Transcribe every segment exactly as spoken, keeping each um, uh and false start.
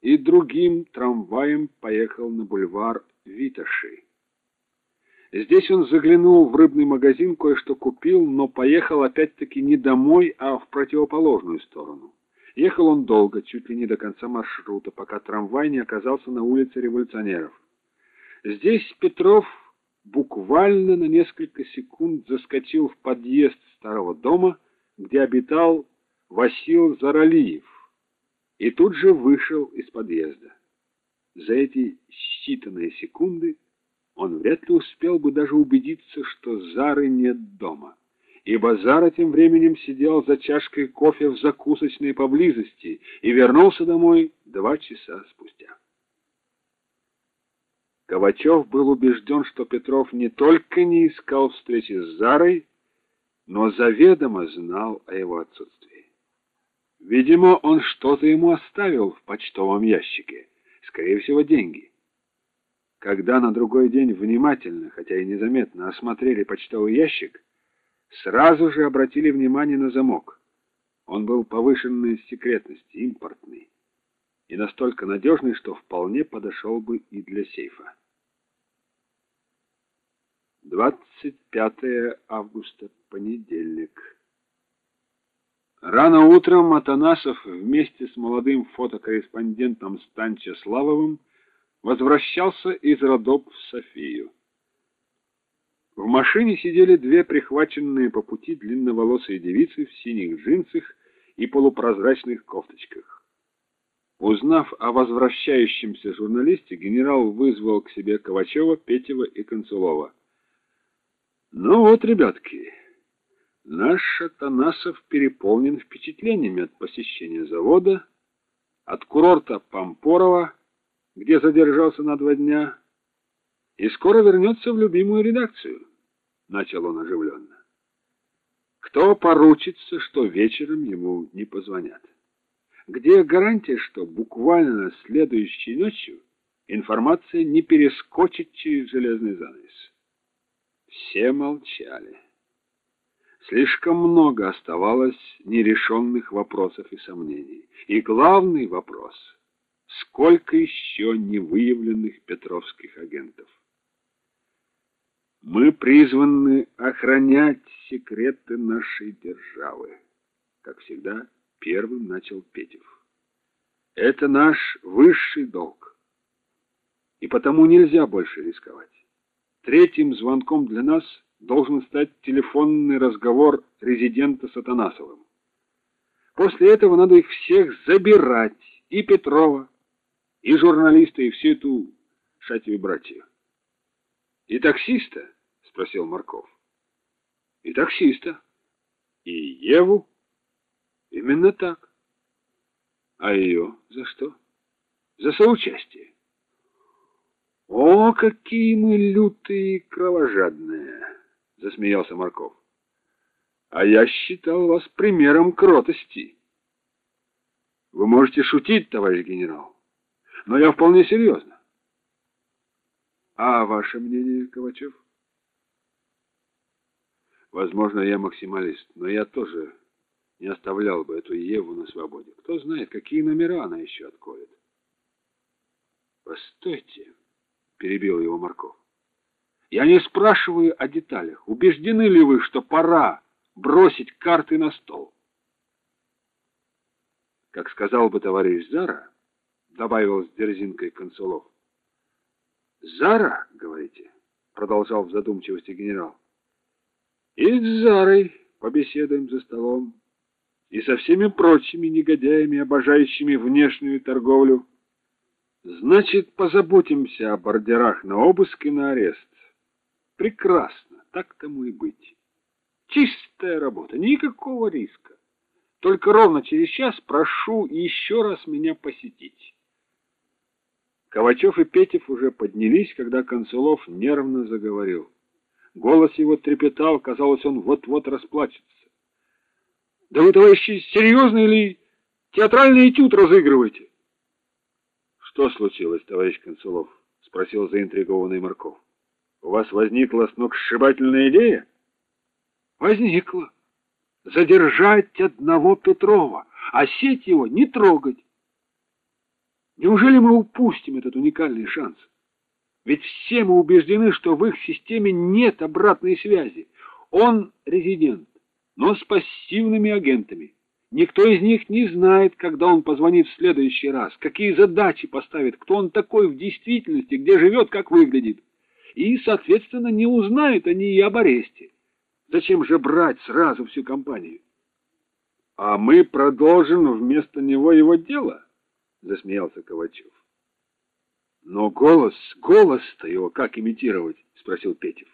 и другим трамваем поехал на бульвар Виташи. Здесь он заглянул в рыбный магазин, кое-что купил, но поехал опять-таки не домой, а в противоположную сторону. Ехал он долго, чуть ли не до конца маршрута, пока трамвай не оказался на улице Революционеров. Здесь Петров буквально на несколько секунд заскочил в подъезд старого дома, где обитал Васил Заралиев, и тут же вышел из подъезда. За эти считанные секунды он вряд ли успел бы даже убедиться, что Зары нет дома, ибо Зара тем временем сидел за чашкой кофе в закусочной поблизости и вернулся домой два часа спустя. Ковачев был убежден, что Петров не только не искал встречи с Зарой, но заведомо знал о его отсутствии. Видимо, он что-то ему оставил в почтовом ящике, скорее всего, деньги. Когда на другой день внимательно, хотя и незаметно, осмотрели почтовый ящик, сразу же обратили внимание на замок. Он был повышенной секретности, импортный, и настолько надежный, что вполне подошел бы и для сейфа. двадцать пятое августа, понедельник. Рано утром Атанасов вместе с молодым фотокорреспондентом Станчо Славовым возвращался из Родоп в Софию. В машине сидели две прихваченные по пути длинноволосые девицы в синих джинсах и полупрозрачных кофточках. Узнав о возвращающемся журналисте, генерал вызвал к себе Ковачева, Петева и Концулова. «Ну вот, ребятки, наш Атанасов переполнен впечатлениями от посещения завода, от курорта Пампорово, где задержался на два дня, и скоро вернется в любимую редакцию», — начал он оживленно. «Кто поручится, что вечером ему не позвонят? Где гарантия, что буквально следующей ночью информация не перескочит через железный занавес?» Все молчали. Слишком много оставалось нерешенных вопросов и сомнений. И главный вопрос — сколько еще невыявленных петровских агентов? «Мы призваны охранять секреты нашей державы», — как всегда первым начал Петев. «Это наш высший долг, и потому нельзя больше рисковать. Третьим звонком для нас должен стать телефонный разговор резидента с Атанасовым. После этого надо их всех забирать, и Петрова, и журналиста, и всю эту шатью братью». «И таксиста?» — спросил Марков. «И таксиста. И Еву?» «Именно так». «А ее за что?» «За соучастие». «О, какие мы лютые и кровожадные!» — засмеялся Марков. «А я считал вас примером кротости». «Вы можете шутить, товарищ генерал, но я вполне серьезно». «А ваше мнение, Ковачев?» «Возможно, я максималист, но я тоже не оставлял бы эту Еву на свободе. Кто знает, какие номера она еще отколет». «Постойте», — перебил его Марков. «Я не спрашиваю о деталях. Убеждены ли вы, что пора бросить карты на стол?» «Как сказал бы товарищ Зара», — добавил с дерзинкой Концулов. «Зара, говорите?» — продолжал в задумчивости генерал. «И с Зарой побеседуем за столом, и со всеми прочими негодяями, обожающими внешнюю торговлю. Значит, позаботимся о ордерах на обыск и на арест. Прекрасно, так тому и быть. Чистая работа, никакого риска. Только ровно через час прошу еще раз меня посетить». Ковачев и Петев уже поднялись, когда Концулов нервно заговорил. Голос его трепетал, казалось, он вот-вот расплачется. «Да вы, товарищи, серьезно или театральный этюд разыгрываете?» «Что случилось, товарищ Концулов?» — спросил заинтригованный Марков. «У вас возникла сногсшибательная идея?» «Возникла. Задержать одного Петрова, а сеть его не трогать». Неужели мы упустим этот уникальный шанс? Ведь все мы убеждены, что в их системе нет обратной связи. Он резидент, но с пассивными агентами. Никто из них не знает, когда он позвонит в следующий раз, какие задачи поставит, кто он такой в действительности, где живет, как выглядит. И, соответственно, не узнают они и об аресте. Зачем же брать сразу всю компанию? — А мы продолжим вместо него его дело, — засмеялся Ковачев. — Но голос, голос-то его как имитировать? — спросил Петев.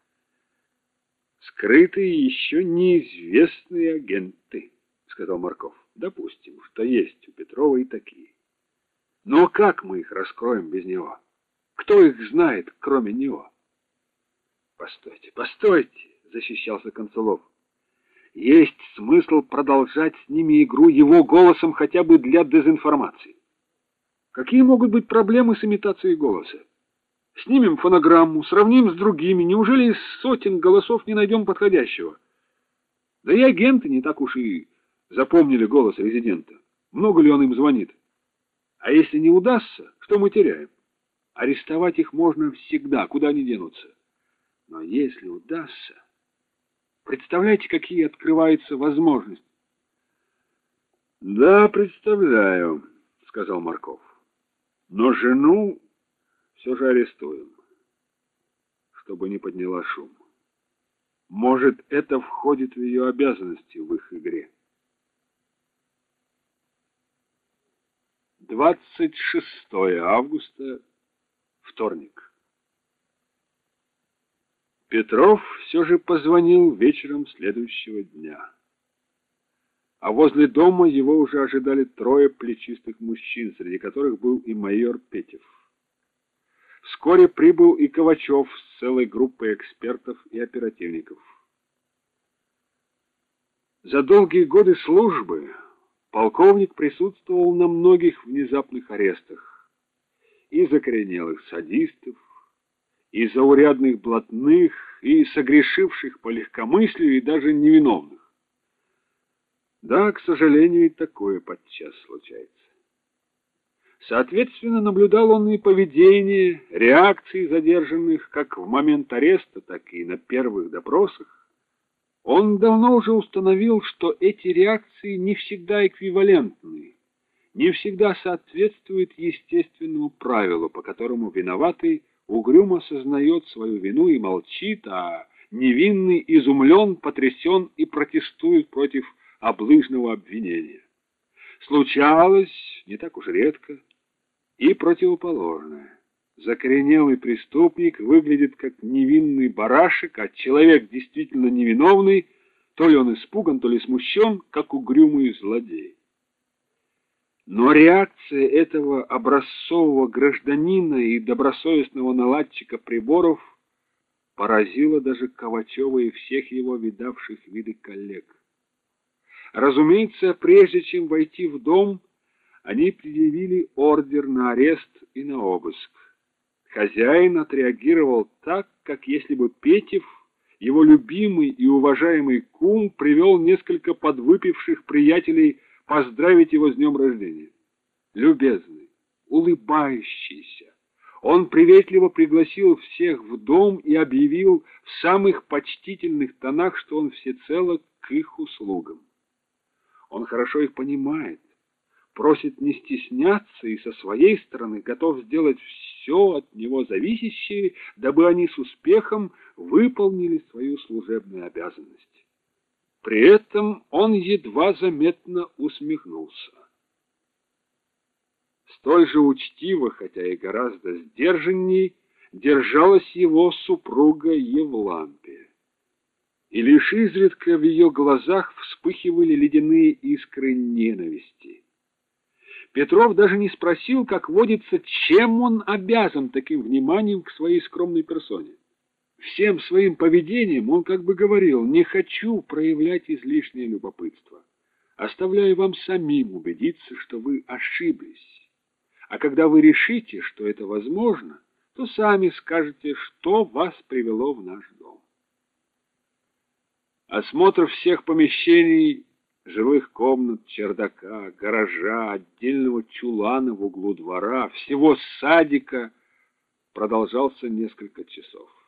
— Скрытые еще неизвестные агенты, — сказал Марков. — Допустим, что есть у Петрова и такие. Но как мы их раскроем без него? Кто их знает, кроме него? — Постойте, постойте, — защищался Концелов. Есть смысл продолжать с ними игру его голосом хотя бы для дезинформации. Какие могут быть проблемы с имитацией голоса? Снимем фонограмму, сравним с другими. Неужели из сотен голосов не найдем подходящего? Да и агенты не так уж и запомнили голос резидента. Много ли он им звонит? А если не удастся, что мы теряем? Арестовать их можно всегда, куда они денутся. Но если удастся... Представляете, какие открываются возможности? — Да, представляю, — сказал Марков. — Но жену все же арестуем, чтобы не подняла шум. Может, это входит в ее обязанности в их игре. двадцать шестое августа, вторник. Петров все же позвонил вечером следующего дня. А возле дома его уже ожидали трое плечистых мужчин, среди которых был и майор Петев. Вскоре прибыл и Ковачев с целой группой экспертов и оперативников. За долгие годы службы полковник присутствовал на многих внезапных арестах и закоренелых садистов, и заурядных блатных, и согрешивших по легкомыслию, и даже невиновных. Да, к сожалению, и такое подчас случается. Соответственно, наблюдал он и поведение, реакции задержанных как в момент ареста, так и на первых допросах. Он давно уже установил, что эти реакции не всегда эквивалентны, не всегда соответствуют естественному правилу, по которому виноватый угрюмо сознает свою вину и молчит, а невинный изумлен, потрясен и протестует против облыжного обвинения. Случалось, не так уж редко, и противоположное. Закоренелый преступник выглядит как невинный барашек, а человек действительно невиновный, то ли он испуган, то ли смущен, как угрюмый злодей. Но реакция этого образцового гражданина и добросовестного наладчика приборов поразила даже Ковачева и всех его видавших виды коллег. Разумеется, прежде чем войти в дом, они предъявили ордер на арест и на обыск. Хозяин отреагировал так, как если бы Петев, его любимый и уважаемый кум, привел несколько подвыпивших приятелей поздравить его с днем рождения. Любезный, улыбающийся, он приветливо пригласил всех в дом и объявил в самых почтительных тонах, что он всецело к их услугам. Он хорошо их понимает, просит не стесняться и со своей стороны готов сделать все от него зависящее, дабы они с успехом выполнили свою служебную обязанность. При этом он едва заметно усмехнулся. Столь же учтиво, хотя и гораздо сдержанней, держалась его супруга Евлампия. И лишь изредка в ее глазах вспыхивали ледяные искры ненависти. Петров даже не спросил, как водится, чем он обязан таким вниманием к своей скромной персоне. Всем своим поведением он как бы говорил: не хочу проявлять излишнее любопытство. Оставляю вам самим убедиться, что вы ошиблись. А когда вы решите, что это возможно, то сами скажете, что вас привело в наш дом. Осмотр всех помещений жилых комнат, чердака, гаража, отдельного чулана в углу двора, всего садика продолжался несколько часов.